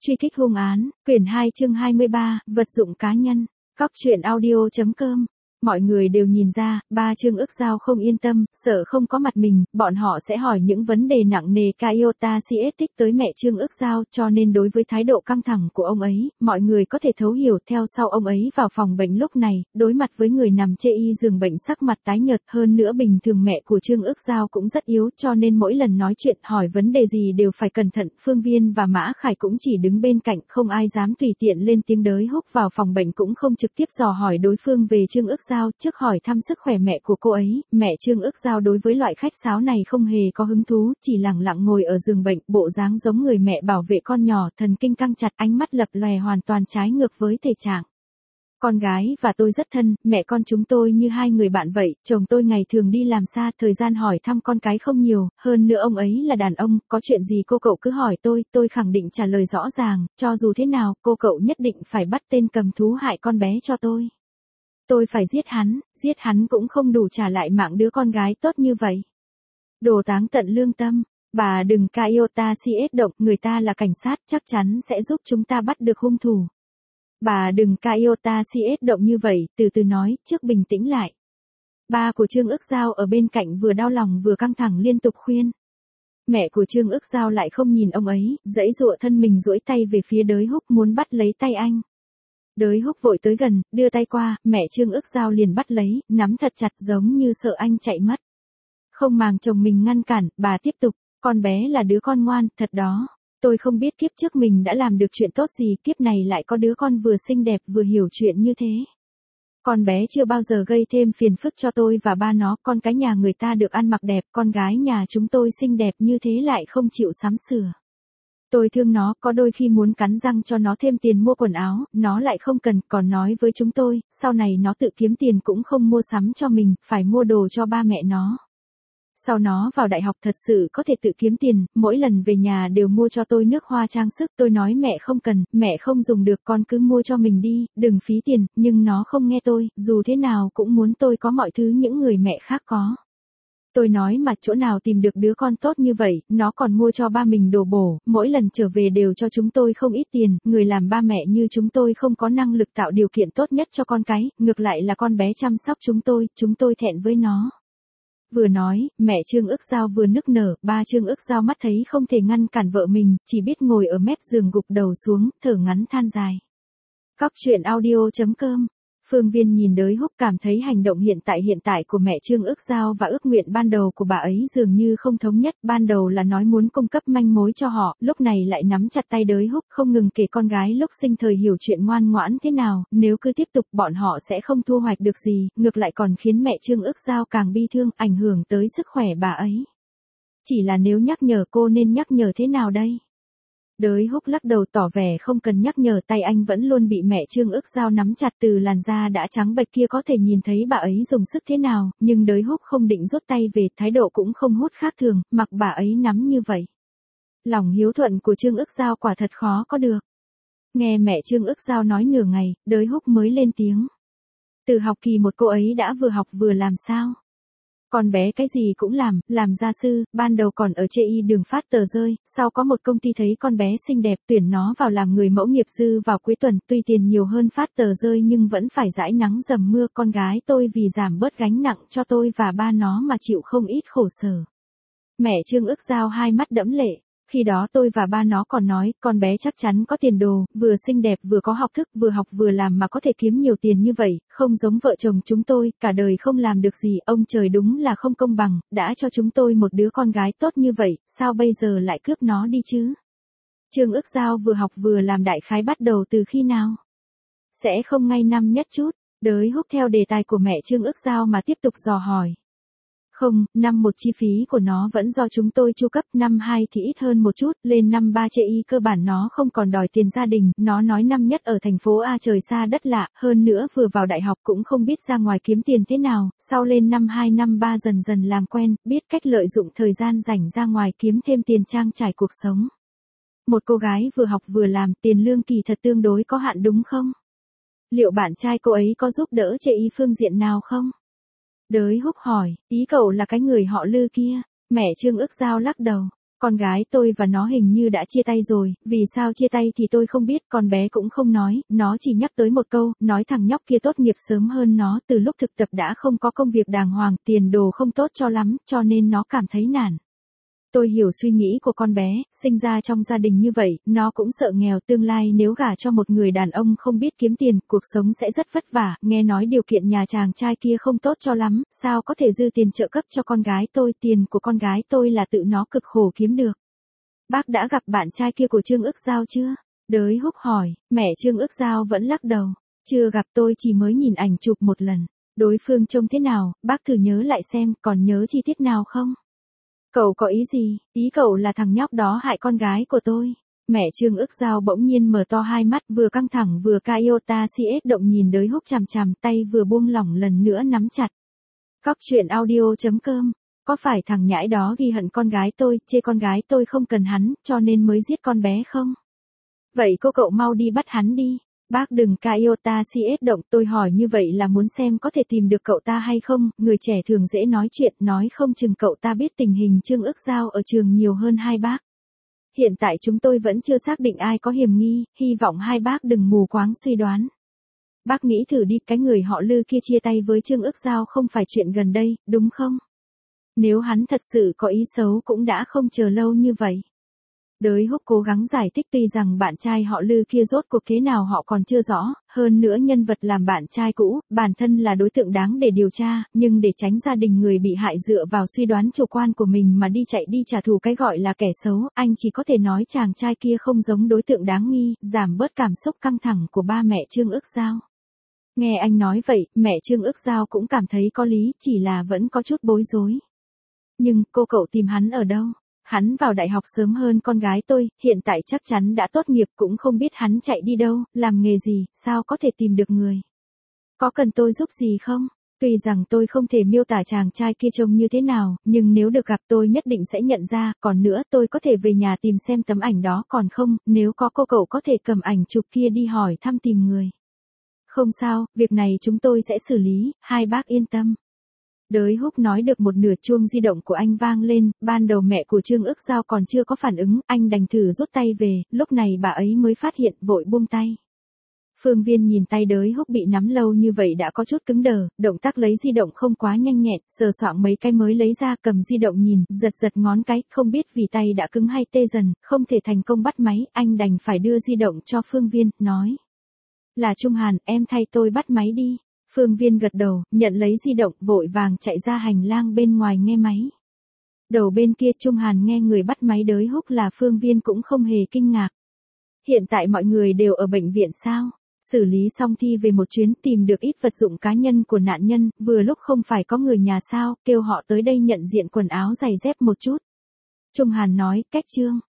Truy kích hung án, quyển 2 chương 23, vật dụng cá nhân. Cóc truyện audio.com. Mọi người đều nhìn ra, ba Trương Ức Giao không yên tâm, sợ không có mặt mình, bọn họ sẽ hỏi những vấn đề nặng nề. Kaiota CS thích tới mẹ Trương Ức Giao, cho nên đối với thái độ căng thẳng của ông ấy, mọi người có thể thấu hiểu. Theo sau ông ấy vào phòng bệnh lúc này, đối mặt với người nằm chê y giường bệnh sắc mặt tái nhợt, hơn nữa bình thường mẹ của Trương Ức Giao cũng rất yếu, cho nên mỗi lần nói chuyện hỏi vấn đề gì đều phải cẩn thận. Phương Viên và Mã Khải cũng chỉ đứng bên cạnh, không ai dám tùy tiện lên tiếng. Đới Húc vào phòng bệnh cũng không trực tiếp dò hỏi đối phương về Trương Ức Giao, trước hỏi thăm sức khỏe mẹ của cô ấy. Mẹ Trương Ức Giao đối với loại khách sáo này không hề có hứng thú, chỉ lặng lặng ngồi ở giường bệnh, bộ dáng giống người mẹ bảo vệ con nhỏ, thần kinh căng chặt, ánh mắt lập lòe hoàn toàn trái ngược với thể trạng. Con gái và tôi rất thân, mẹ con chúng tôi như hai người bạn vậy, chồng tôi ngày thường đi làm xa, thời gian hỏi thăm con cái không nhiều, hơn nữa ông ấy là đàn ông, có chuyện gì cô cậu cứ hỏi tôi khẳng định trả lời rõ ràng, cho dù thế nào, cô cậu nhất định phải bắt tên cầm thú hại con bé cho tôi. Tôi phải giết hắn cũng không đủ trả lại mạng đứa con gái tốt như vậy. Đồ táng tận lương tâm, bà đừng Kaiota CS động, người ta là cảnh sát, chắc chắn sẽ giúp chúng ta bắt được hung thủ. Bà đừng Kaiota CS động như vậy, từ từ nói, trước bình tĩnh lại. Ba của Trương Ức Giao ở bên cạnh vừa đau lòng vừa căng thẳng liên tục khuyên. Mẹ của Trương Ức Giao lại không nhìn ông ấy, giãy giụa thân mình duỗi tay về phía Đới Húc muốn bắt lấy tay anh. Đới Húc vội tới gần, đưa tay qua, mẹ Trương Ức Giao liền bắt lấy, nắm thật chặt giống như sợ anh chạy mất. Không màng chồng mình ngăn cản, bà tiếp tục, con bé là đứa con ngoan, thật đó. Tôi không biết kiếp trước mình đã làm được chuyện tốt gì, kiếp này lại có đứa con vừa xinh đẹp vừa hiểu chuyện như thế. Con bé chưa bao giờ gây thêm phiền phức cho tôi và ba nó, con cái nhà người ta được ăn mặc đẹp, con gái nhà chúng tôi xinh đẹp như thế lại không chịu sắm sửa. Tôi thương nó, có đôi khi muốn cắn răng cho nó thêm tiền mua quần áo, nó lại không cần, còn nói với chúng tôi, sau này nó tự kiếm tiền cũng không mua sắm cho mình, phải mua đồ cho ba mẹ nó. Sau nó vào đại học thật sự có thể tự kiếm tiền, mỗi lần về nhà đều mua cho tôi nước hoa trang sức, tôi nói mẹ không cần, mẹ không dùng được, con cứ mua cho mình đi, đừng phí tiền, nhưng nó không nghe tôi, dù thế nào cũng muốn tôi có mọi thứ những người mẹ khác có. Tôi nói mà chỗ nào tìm được đứa con tốt như vậy, nó còn mua cho ba mình đồ bổ, mỗi lần trở về đều cho chúng tôi không ít tiền, người làm ba mẹ như chúng tôi không có năng lực tạo điều kiện tốt nhất cho con cái, ngược lại là con bé chăm sóc chúng tôi thẹn với nó. Vừa nói, mẹ Trương Ức Giao vừa nức nở, ba Trương Ức Giao mắt thấy không thể ngăn cản vợ mình, chỉ biết ngồi ở mép giường gục đầu xuống, thở ngắn than dài. Cóc truyện audio.com. Phương Viên nhìn Đới Húc cảm thấy hành động hiện tại của mẹ Trương Ức Giao và ước nguyện ban đầu của bà ấy dường như không thống nhất, ban đầu là nói muốn cung cấp manh mối cho họ, lúc này lại nắm chặt tay Đới Húc không ngừng kể con gái lúc sinh thời hiểu chuyện ngoan ngoãn thế nào, nếu cứ tiếp tục bọn họ sẽ không thu hoạch được gì, ngược lại còn khiến mẹ Trương Ức Giao càng bi thương, ảnh hưởng tới sức khỏe bà ấy. Chỉ là nếu nhắc nhở cô nên nhắc nhở thế nào đây? Đới Húc lắc đầu tỏ vẻ không cần nhắc nhở, tay anh vẫn luôn bị mẹ Trương Ức Giao nắm chặt, từ làn da đã trắng bệch kia có thể nhìn thấy bà ấy dùng sức thế nào, nhưng Đới Húc không định rút tay về, thái độ cũng không hốt khác thường, mặc bà ấy nắm như vậy. Lòng hiếu thuận của Trương Ức Giao quả thật khó có được. Nghe mẹ Trương Ức Giao nói nửa ngày, Đới Húc mới lên tiếng. Từ học kỳ 1 cô ấy đã vừa học vừa làm sao? Con bé cái gì cũng làm gia sư, ban đầu còn ở chê y đường phát tờ rơi, sau có một công ty thấy con bé xinh đẹp tuyển nó vào làm người mẫu nghiệp dư vào cuối tuần, tuy tiền nhiều hơn phát tờ rơi nhưng vẫn phải dãi nắng dầm mưa, con gái tôi vì giảm bớt gánh nặng cho tôi và ba nó mà chịu không ít khổ sở. Mẹ Trương Ức Giao hai mắt đẫm lệ. Khi đó tôi và ba nó còn nói, con bé chắc chắn có tiền đồ, vừa xinh đẹp vừa có học thức, vừa học vừa làm mà có thể kiếm nhiều tiền như vậy, không giống vợ chồng chúng tôi, cả đời không làm được gì, ông trời đúng là không công bằng, đã cho chúng tôi một đứa con gái tốt như vậy, sao bây giờ lại cướp nó đi chứ? Trương Ức Giao vừa học vừa làm đại khái bắt đầu từ khi nào? Sẽ không ngay năm nhất chút, Đới Húc theo đề tài của mẹ Trương Ức Giao mà tiếp tục dò hỏi. Không, năm 1 chi phí của nó vẫn do chúng tôi chu cấp, năm 2 thì ít hơn một chút, lên năm 3 chê y cơ bản nó không còn đòi tiền gia đình, nó nói năm nhất ở thành phố A trời xa đất lạ, hơn nữa vừa vào đại học cũng không biết ra ngoài kiếm tiền thế nào, sau lên năm 2 năm 3 dần dần làm quen, biết cách lợi dụng thời gian rảnh ra ngoài kiếm thêm tiền trang trải cuộc sống. Một cô gái vừa học vừa làm, tiền lương kỳ thật tương đối có hạn đúng không? Liệu bạn trai cô ấy có giúp đỡ chê y phương diện nào không? Đới Húc hỏi, ý cậu là cái người họ Lư kia, mẹ Trương Ức Giao lắc đầu. Con gái tôi và nó hình như đã chia tay rồi, vì sao chia tay thì tôi không biết, con bé cũng không nói, nó chỉ nhắc tới một câu, nói thằng nhóc kia tốt nghiệp sớm hơn nó, từ lúc thực tập đã không có công việc đàng hoàng, tiền đồ không tốt cho lắm, cho nên nó cảm thấy nản. Tôi hiểu suy nghĩ của con bé, sinh ra trong gia đình như vậy, nó cũng sợ nghèo, tương lai nếu gả cho một người đàn ông không biết kiếm tiền, cuộc sống sẽ rất vất vả, nghe nói điều kiện nhà chàng trai kia không tốt cho lắm, sao có thể dư tiền trợ cấp cho con gái tôi, tiền của con gái tôi là tự nó cực khổ kiếm được. Bác đã gặp bạn trai kia của Trương Ức Giao chưa? Đới Húc hỏi, mẹ Trương Ức Giao vẫn lắc đầu, chưa gặp, tôi chỉ mới nhìn ảnh chụp một lần. Đối phương trông thế nào, bác thử nhớ lại xem, còn nhớ chi tiết nào không? Cậu có ý gì? Ý cậu là thằng nhóc đó hại con gái của tôi. Mẹ Trương Ức Giao bỗng nhiên mở to hai mắt, vừa căng thẳng vừa iota CS động nhìn Đới Húc chằm chằm, tay vừa buông lỏng lần nữa nắm chặt. Cóc truyện audio.com. Có phải thằng nhãi đó ghi hận con gái tôi, chê con gái tôi không cần hắn, cho nên mới giết con bé không? Vậy cậu mau đi bắt hắn đi. Bác đừng iota CS động, tôi hỏi như vậy là muốn xem có thể tìm được cậu ta hay không, người trẻ thường dễ nói chuyện, nói không chừng cậu ta biết tình hình Trương Ức Giao ở trường nhiều hơn hai bác. Hiện tại chúng tôi vẫn chưa xác định ai có hiểm nghi, hy vọng hai bác đừng mù quáng suy đoán. Bác nghĩ thử đi, cái người họ Lư kia chia tay với Trương Ức Giao không phải chuyện gần đây, đúng không? Nếu hắn thật sự có ý xấu cũng đã không chờ lâu như vậy. Đới Húc cố gắng giải thích, tuy rằng bạn trai họ Lư kia rốt cuộc thế nào họ còn chưa rõ, hơn nữa nhân vật làm bạn trai cũ, bản thân là đối tượng đáng để điều tra, nhưng để tránh gia đình người bị hại dựa vào suy đoán chủ quan của mình mà đi chạy đi trả thù cái gọi là kẻ xấu, anh chỉ có thể nói chàng trai kia không giống đối tượng đáng nghi, giảm bớt cảm xúc căng thẳng của ba mẹ Trương Ức Giao. Nghe anh nói vậy, mẹ Trương Ức Giao cũng cảm thấy có lý, chỉ là vẫn có chút bối rối. Nhưng cậu tìm hắn ở đâu? Hắn vào đại học sớm hơn con gái tôi, hiện tại chắc chắn đã tốt nghiệp, cũng không biết hắn chạy đi đâu, làm nghề gì, sao có thể tìm được người. Có cần tôi giúp gì không? Tuy rằng tôi không thể miêu tả chàng trai kia trông như thế nào, nhưng nếu được gặp tôi nhất định sẽ nhận ra, còn nữa tôi có thể về nhà tìm xem tấm ảnh đó còn không, nếu có cậu có thể cầm ảnh chụp kia đi hỏi thăm tìm người. Không sao, việc này chúng tôi sẽ xử lý, hai bác yên tâm. Đới Húc nói được một nửa, chuông di động của anh vang lên, ban đầu mẹ của Trương Ức Giao còn chưa có phản ứng, anh đành thử rút tay về, lúc này bà ấy mới phát hiện, vội buông tay. Phương Viên nhìn tay Đới Húc bị nắm lâu như vậy đã có chút cứng đờ, động tác lấy di động không quá nhanh nhẹn, sờ soạng mấy cái mới lấy ra, cầm di động nhìn, giật ngón cái, không biết vì tay đã cứng hay tê dần, không thể thành công bắt máy, anh đành phải đưa di động cho Phương Viên, nói. Là Trung Hàn, em thay tôi bắt máy đi. Phương Viên gật đầu, nhận lấy di động, vội vàng chạy ra hành lang bên ngoài nghe máy. Đầu bên kia Trung Hàn nghe người bắt máy Đới Húc là Phương Viên cũng không hề kinh ngạc. Hiện tại mọi người đều ở bệnh viện sao? Xử lý xong thi về một chuyến, tìm được ít vật dụng cá nhân của nạn nhân, vừa lúc không phải có người nhà sao, kêu họ tới đây nhận diện quần áo giày dép một chút. Trung Hàn nói, cách Trương